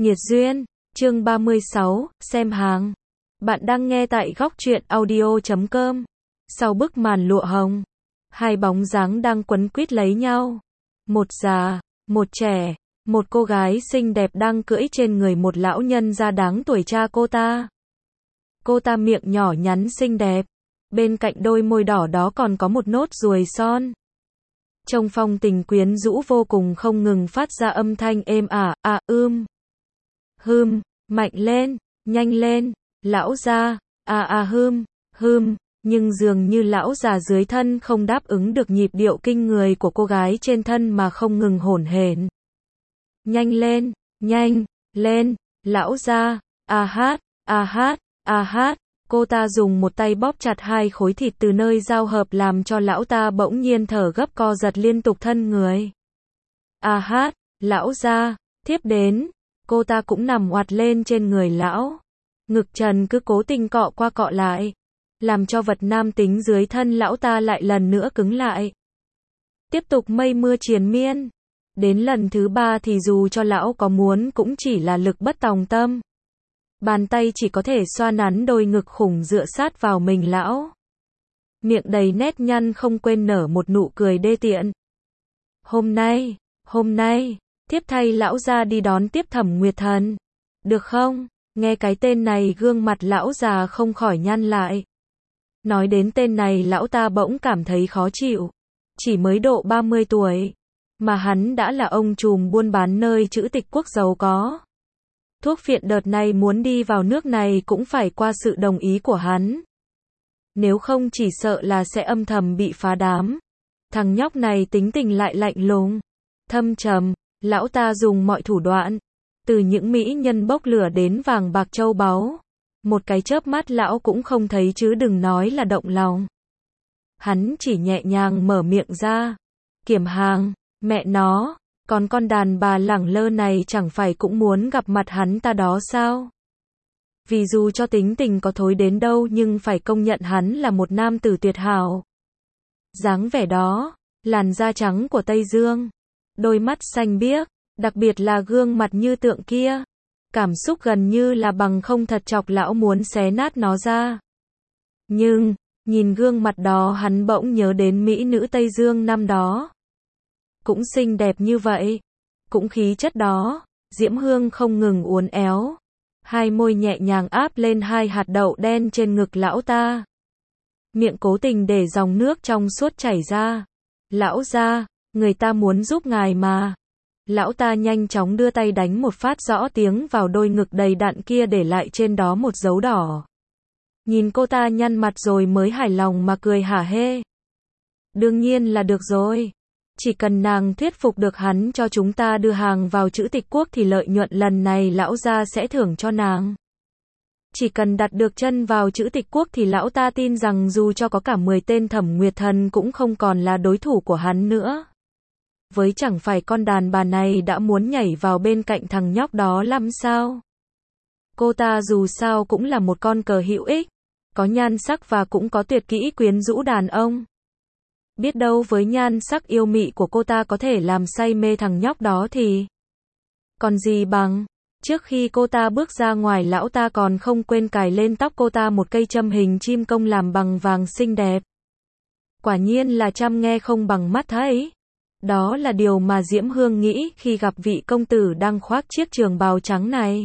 Nhiệt duyên, chương 36, xem hàng. Bạn đang nghe tại góc truyện audio.com. Sau bức màn lụa hồng, hai bóng dáng đang quấn quýt lấy nhau. Một già, một trẻ, một cô gái xinh đẹp đang cưỡi trên người một lão nhân da đáng tuổi cha cô ta. Cô ta miệng nhỏ nhắn xinh đẹp, bên cạnh đôi môi đỏ đó còn có một nốt ruồi son. Trông phong tình quyến rũ vô cùng, không ngừng phát ra âm thanh êm ả, mạnh lên, nhanh lên, lão gia, nhưng dường như lão già dưới thân không đáp ứng được nhịp điệu kinh người của cô gái trên thân mà không ngừng hổn hển. Nhanh lên, lão gia, cô ta dùng một tay bóp chặt hai khối thịt từ nơi giao hợp làm cho lão ta bỗng nhiên thở gấp, co giật liên tục thân người. Lão gia, tiếp đến. Cô ta cũng nằm oạt lên trên người lão. Ngực trần cứ cố tình cọ qua cọ lại, làm cho vật nam tính dưới thân lão ta lại lần nữa cứng lại. Tiếp tục mây mưa triền miên. Đến lần thứ ba thì dù cho lão có muốn cũng chỉ là lực bất tòng tâm. Bàn tay chỉ có thể xoa nắn đôi ngực khủng dựa sát vào mình lão. Miệng đầy nét nhăn không quên nở một nụ cười đê tiện. Hôm nay, tiếp thay lão gia đi đón tiếp Thẩm Nguyệt Thần. Được không? Nghe cái tên này gương mặt lão già không khỏi nhăn lại. Nói đến tên này lão ta bỗng cảm thấy khó chịu. Chỉ mới độ 30 tuổi. Mà hắn đã là ông trùm buôn bán nơi Trữ Tịch Quốc giàu có. Thuốc phiện đợt này muốn đi vào nước này cũng phải qua sự đồng ý của hắn. Nếu không chỉ sợ là sẽ âm thầm bị phá đám. Thằng nhóc này tính tình lại lạnh lùng, thâm trầm. Lão ta dùng mọi thủ đoạn, từ những mỹ nhân bốc lửa đến vàng bạc châu báu. Một cái chớp mắt lão cũng không thấy chứ đừng nói là động lòng. Hắn chỉ nhẹ nhàng mở miệng ra. Kiểm hàng, mẹ nó, còn con đàn bà lẳng lơ này chẳng phải cũng muốn gặp mặt hắn ta đó sao? Vì dù cho tính tình có thối đến đâu nhưng phải công nhận hắn là một nam tử tuyệt hảo. Dáng vẻ đó, làn da trắng của Tây Dương. Đôi mắt xanh biếc, đặc biệt là gương mặt như tượng kia. Cảm xúc gần như là bằng không thật chọc lão muốn xé nát nó ra. Nhưng, nhìn gương mặt đó hắn bỗng nhớ đến mỹ nữ Tây Dương năm đó. Cũng xinh đẹp như vậy, cũng khí chất đó. Diễm Hương không ngừng uốn éo. Hai môi nhẹ nhàng áp lên hai hạt đậu đen trên ngực lão ta. Miệng cố tình để dòng nước trong suốt chảy ra. Lão gia, người ta muốn giúp ngài mà. Lão ta nhanh chóng đưa tay đánh một phát rõ tiếng vào đôi ngực đầy đặn kia, để lại trên đó một dấu đỏ. Nhìn cô ta nhăn mặt rồi mới hài lòng mà cười hả hê. Đương nhiên là được rồi. Chỉ cần nàng thuyết phục được hắn cho chúng ta đưa hàng vào Trữ Tịch Quốc thì lợi nhuận lần này lão gia sẽ thưởng cho nàng. Chỉ cần đặt được chân vào Trữ Tịch Quốc thì lão ta tin rằng dù cho có cả 10 tên Thẩm Nguyệt Thần cũng không còn là đối thủ của hắn nữa. Với chẳng phải con đàn bà này đã muốn nhảy vào bên cạnh thằng nhóc đó lắm sao? Cô ta dù sao cũng là một con cờ hữu ích, có nhan sắc và cũng có tuyệt kỹ quyến rũ đàn ông. Biết đâu với nhan sắc yêu mị của cô ta có thể làm say mê thằng nhóc đó thì còn gì bằng. Trước khi cô ta bước ra ngoài, lão ta còn không quên cài lên tóc cô ta một cây châm hình chim công làm bằng vàng xinh đẹp. Quả nhiên là chăm nghe không bằng mắt thấy. Đó là điều mà Diễm Hương nghĩ khi gặp vị công tử đang khoác chiếc trường bào trắng này.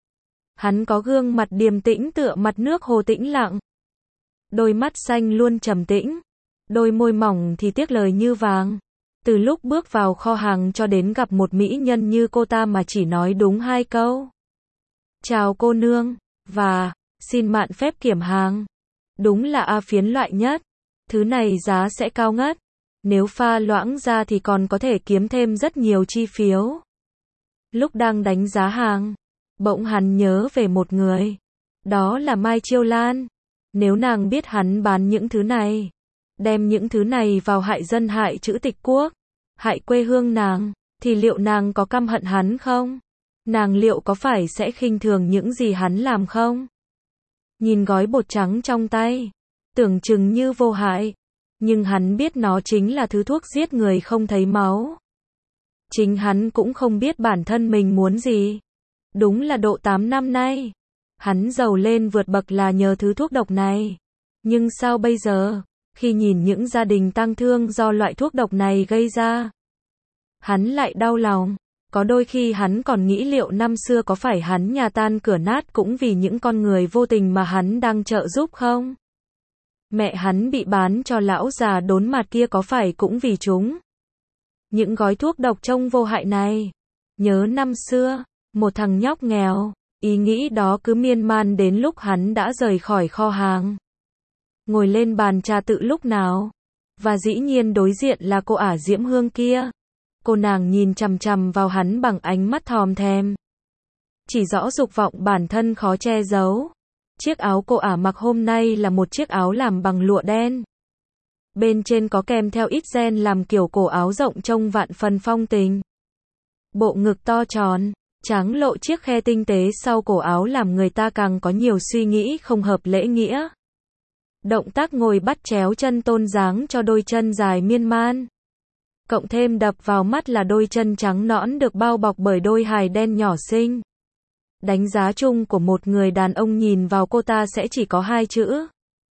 Hắn có gương mặt điềm tĩnh tựa mặt nước hồ tĩnh lặng. Đôi mắt xanh luôn trầm tĩnh. Đôi môi mỏng thì tiếc lời như vàng. Từ lúc bước vào kho hàng cho đến gặp một mỹ nhân như cô ta mà chỉ nói đúng 2 câu. Chào cô nương, và xin mạn phép kiểm hàng. Đúng là phiến loại nhất. Thứ này giá sẽ cao ngất. Nếu pha loãng ra thì còn có thể kiếm thêm rất nhiều chi phiếu. Lúc đang đánh giá hàng, bỗng hắn nhớ về một người. Đó là Mai Chiêu Lan. Nếu nàng biết hắn bán những thứ này, đem những thứ này vào hại dân hại Trữ Tịch Quốc, hại quê hương nàng, thì liệu nàng có căm hận hắn không? Nàng liệu có phải sẽ khinh thường những gì hắn làm không? Nhìn gói bột trắng trong tay, tưởng chừng như vô hại. Nhưng hắn biết nó chính là thứ thuốc giết người không thấy máu. Chính hắn cũng không biết bản thân mình muốn gì. Đúng là độ 8 năm nay. Hắn giàu lên vượt bậc là nhờ thứ thuốc độc này. Nhưng sao bây giờ, khi nhìn những gia đình tang thương do loại thuốc độc này gây ra, hắn lại đau lòng. Có đôi khi hắn còn nghĩ liệu năm xưa có phải hắn nhà tan cửa nát cũng vì những con người vô tình mà hắn đang trợ giúp không? Mẹ hắn bị bán cho lão già đốn mặt kia có phải cũng vì chúng? Những gói thuốc độc trông vô hại này. Nhớ năm xưa, một thằng nhóc nghèo, ý nghĩ đó cứ miên man đến lúc hắn đã rời khỏi kho hàng. Ngồi lên bàn trà tự lúc nào. Và dĩ nhiên đối diện là cô ả Diễm Hương kia. Cô nàng nhìn chằm chằm vào hắn bằng ánh mắt thòm thèm. Chỉ rõ dục vọng bản thân khó che giấu. Chiếc áo cô ả mặc hôm nay là một chiếc áo làm bằng lụa đen. Bên trên có kèm theo ít ren làm kiểu cổ áo rộng trông vạn phần phong tình. Bộ ngực to tròn, trắng lộ chiếc khe tinh tế sau cổ áo làm người ta càng có nhiều suy nghĩ không hợp lễ nghĩa. Động tác ngồi bắt chéo chân tôn dáng cho đôi chân dài miên man. Cộng thêm đập vào mắt là đôi chân trắng nõn được bao bọc bởi đôi hài đen nhỏ xinh. Đánh giá chung của một người đàn ông nhìn vào cô ta sẽ chỉ có hai chữ.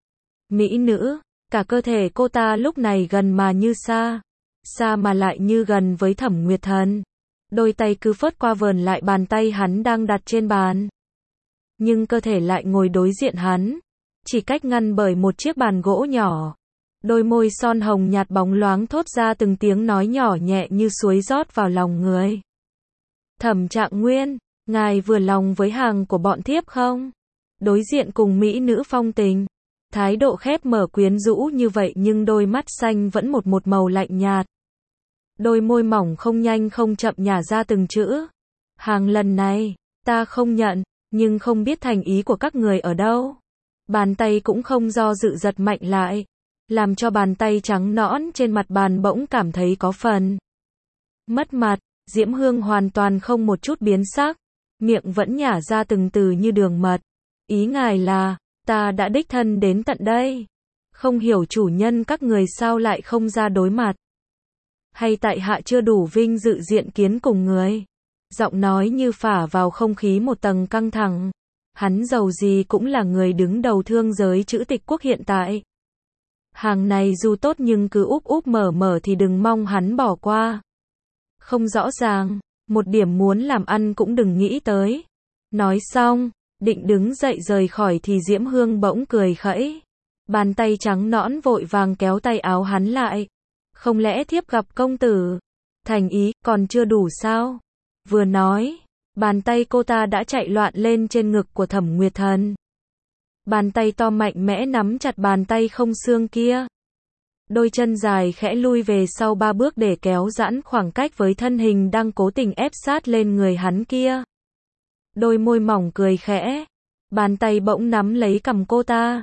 Mỹ nữ. Cả cơ thể cô ta lúc này gần mà như xa. Xa mà lại như gần với Thẩm Nguyệt Thần. Đôi tay cứ phớt qua vờn lại bàn tay hắn đang đặt trên bàn. Nhưng cơ thể lại ngồi đối diện hắn. Chỉ cách ngăn bởi một chiếc bàn gỗ nhỏ. Đôi môi son hồng nhạt bóng loáng thốt ra từng tiếng nói nhỏ nhẹ như suối rót vào lòng người. Thẩm Trạng Nguyên, ngài vừa lòng với hàng của bọn thiếp không? Đối diện cùng mỹ nữ phong tình. Thái độ khép mở quyến rũ như vậy nhưng đôi mắt xanh vẫn một màu lạnh nhạt. Đôi môi mỏng không nhanh không chậm nhả ra từng chữ. Hàng lần này, ta không nhận, nhưng không biết thành ý của các người ở đâu. Bàn tay cũng không do dự giật mạnh lại. Làm cho bàn tay trắng nõn trên mặt bàn bỗng cảm thấy có phần mất mặt. Diễm Hương hoàn toàn không một chút biến sắc. Miệng vẫn nhả ra từng từ như đường mật. Ý ngài là, ta đã đích thân đến tận đây. Không hiểu chủ nhân các người sao lại không ra đối mặt. Hay tại hạ chưa đủ vinh dự diện kiến cùng người. Giọng nói như phả vào không khí một tầng căng thẳng. Hắn giàu gì cũng là người đứng đầu thương giới trữ tịch quốc hiện tại. Hàng này dù tốt nhưng cứ úp úp mở mở thì đừng mong hắn bỏ qua. Không rõ ràng, một điểm muốn làm ăn cũng đừng nghĩ tới. Nói xong, định đứng dậy rời khỏi thì Diễm Hương bỗng cười khẩy. Bàn tay trắng nõn vội vàng kéo tay áo hắn lại. Không lẽ thiếp gặp công tử? Thành ý, còn chưa đủ sao? Vừa nói, bàn tay cô ta đã chạy loạn lên trên ngực của Thẩm Nguyệt Thần. Bàn tay to mạnh mẽ nắm chặt bàn tay không xương kia. Đôi chân dài khẽ lui về sau 3 bước để kéo giãn khoảng cách với thân hình đang cố tình ép sát lên người hắn kia. Đôi môi mỏng cười khẽ. Bàn tay bỗng nắm lấy cằm cô ta.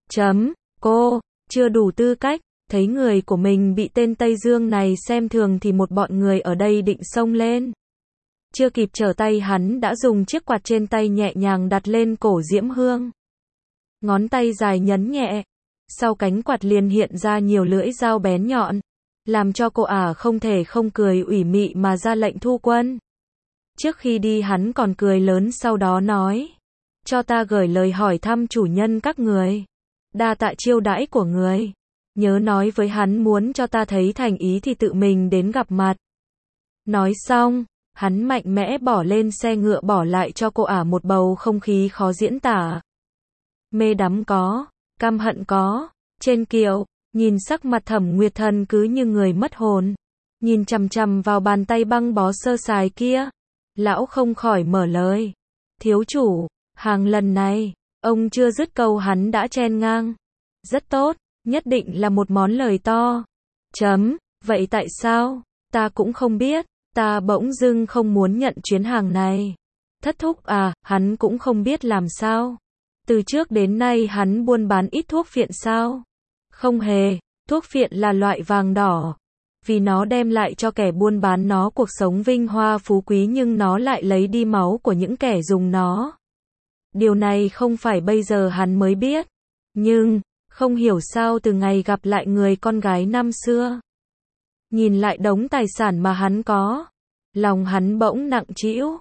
Cô, chưa đủ tư cách. Thấy người của mình bị tên Tây Dương này xem thường thì một bọn người ở đây định xông lên. Chưa kịp trở tay hắn đã dùng chiếc quạt trên tay nhẹ nhàng đặt lên cổ Diễm Hương. Ngón tay dài nhấn nhẹ. Sau cánh quạt liền hiện ra nhiều lưỡi dao bén nhọn. Làm cho cô ả không thể không cười ủy mị mà ra lệnh thu quân. Trước khi đi hắn còn cười lớn sau đó nói. Cho ta gửi lời hỏi thăm chủ nhân các người. Đa tạ chiêu đãi của người. Nhớ nói với hắn muốn cho ta thấy thành ý thì tự mình đến gặp mặt. Nói xong, hắn mạnh mẽ bỏ lên xe ngựa bỏ lại cho cô ả một bầu không khí khó diễn tả. Mê đắm có, căm hận có. Trên kiệu, nhìn sắc mặt Thẩm Nguyệt Thần cứ như người mất hồn. Nhìn chằm chằm vào bàn tay băng bó sơ sài kia. Lão không khỏi mở lời. Thiếu chủ, hàng lần này, ông chưa dứt câu hắn đã chen ngang. Rất tốt, nhất định là một món lời to. Vậy tại sao? Ta cũng không biết, ta bỗng dưng không muốn nhận chuyến hàng này. Thất thúc à, hắn cũng không biết làm sao. Từ trước đến nay hắn buôn bán ít thuốc phiện sao? Không hề, thuốc phiện là loại vàng đỏ. Vì nó đem lại cho kẻ buôn bán nó cuộc sống vinh hoa phú quý nhưng nó lại lấy đi máu của những kẻ dùng nó. Điều này không phải bây giờ hắn mới biết. Nhưng, không hiểu sao từ ngày gặp lại người con gái năm xưa. Nhìn lại đống tài sản mà hắn có. Lòng hắn bỗng nặng trĩu.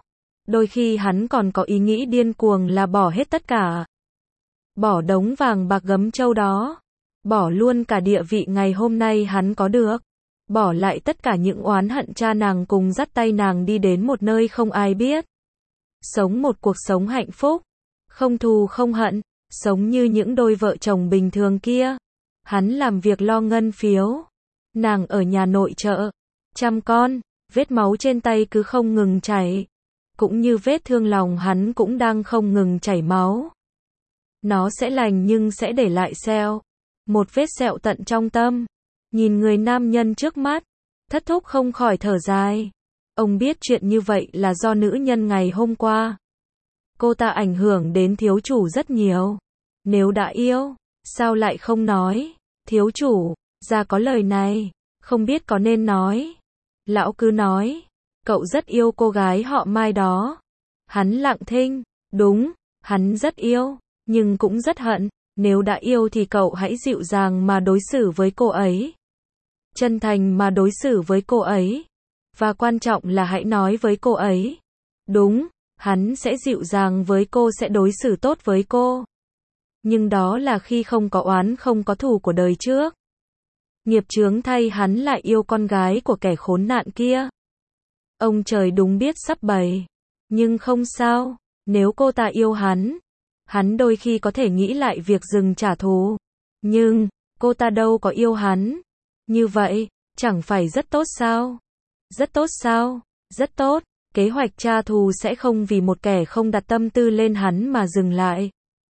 Đôi khi hắn còn có ý nghĩ điên cuồng là bỏ hết tất cả. Bỏ đống vàng bạc gấm châu đó. Bỏ luôn cả địa vị ngày hôm nay hắn có được. Bỏ lại tất cả những oán hận cha nàng cùng dắt tay nàng đi đến một nơi không ai biết. Sống một cuộc sống hạnh phúc. Không thù không hận. Sống như những đôi vợ chồng bình thường kia. Hắn làm việc lo ngân phiếu. Nàng ở nhà nội trợ. Chăm con. Vết máu trên tay cứ không ngừng chảy. Cũng như vết thương lòng hắn cũng đang không ngừng chảy máu. Nó sẽ lành nhưng sẽ để lại sẹo. Một vết sẹo tận trong tâm. Nhìn người nam nhân trước mắt. Thất thúc không khỏi thở dài. Ông biết chuyện như vậy là do nữ nhân ngày hôm qua. Cô ta ảnh hưởng đến thiếu chủ rất nhiều. Nếu đã yêu, sao lại không nói? Thiếu chủ, ra có lời này, không biết có nên nói. Lão cứ nói, cậu rất yêu cô gái họ Mai đó. Hắn lặng thinh, đúng, hắn rất yêu, nhưng cũng rất hận. Nếu đã yêu thì cậu hãy dịu dàng mà đối xử với cô ấy. Chân thành mà đối xử với cô ấy. Và quan trọng là hãy nói với cô ấy. Đúng, hắn sẽ dịu dàng với cô, sẽ đối xử tốt với cô. Nhưng đó là khi không có oán không có thù của đời trước. Nghiệp chướng thay hắn lại yêu con gái của kẻ khốn nạn kia. Ông trời đúng biết sắp bày. Nhưng không sao, nếu cô ta yêu hắn đôi khi có thể nghĩ lại việc dừng trả thù. Nhưng, cô ta đâu có yêu hắn. Như vậy, chẳng phải rất tốt sao? Rất tốt sao? Rất tốt. Kế hoạch trả thù sẽ không vì một kẻ không đặt tâm tư lên hắn mà dừng lại.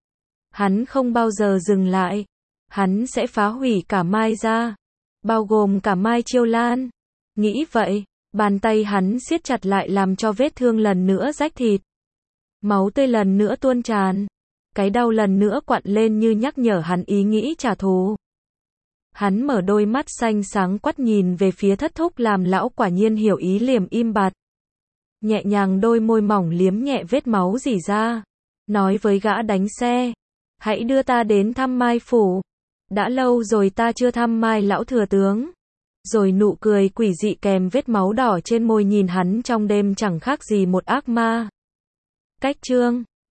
Hắn không bao giờ dừng lại. Hắn sẽ phá hủy cả Mai gia. Bao gồm cả Mai Chiêu Lan. Nghĩ vậy, bàn tay hắn siết chặt lại làm cho vết thương lần nữa rách thịt. Máu tươi lần nữa tuôn tràn. Cái đau lần nữa quặn lên như nhắc nhở hắn ý nghĩ trả thù. Hắn mở đôi mắt xanh sáng quắt nhìn về phía thất thúc làm lão quả nhiên hiểu ý liềm im bặt. Nhẹ nhàng đôi môi mỏng liếm nhẹ vết máu rỉ ra. Nói với gã đánh xe. Hãy đưa ta đến thăm Mai phủ. Đã lâu rồi ta chưa thăm Mai lão thừa tướng. Rồi nụ cười quỷ dị kèm vết máu đỏ trên môi nhìn hắn trong đêm chẳng khác gì một ác ma. Cách chương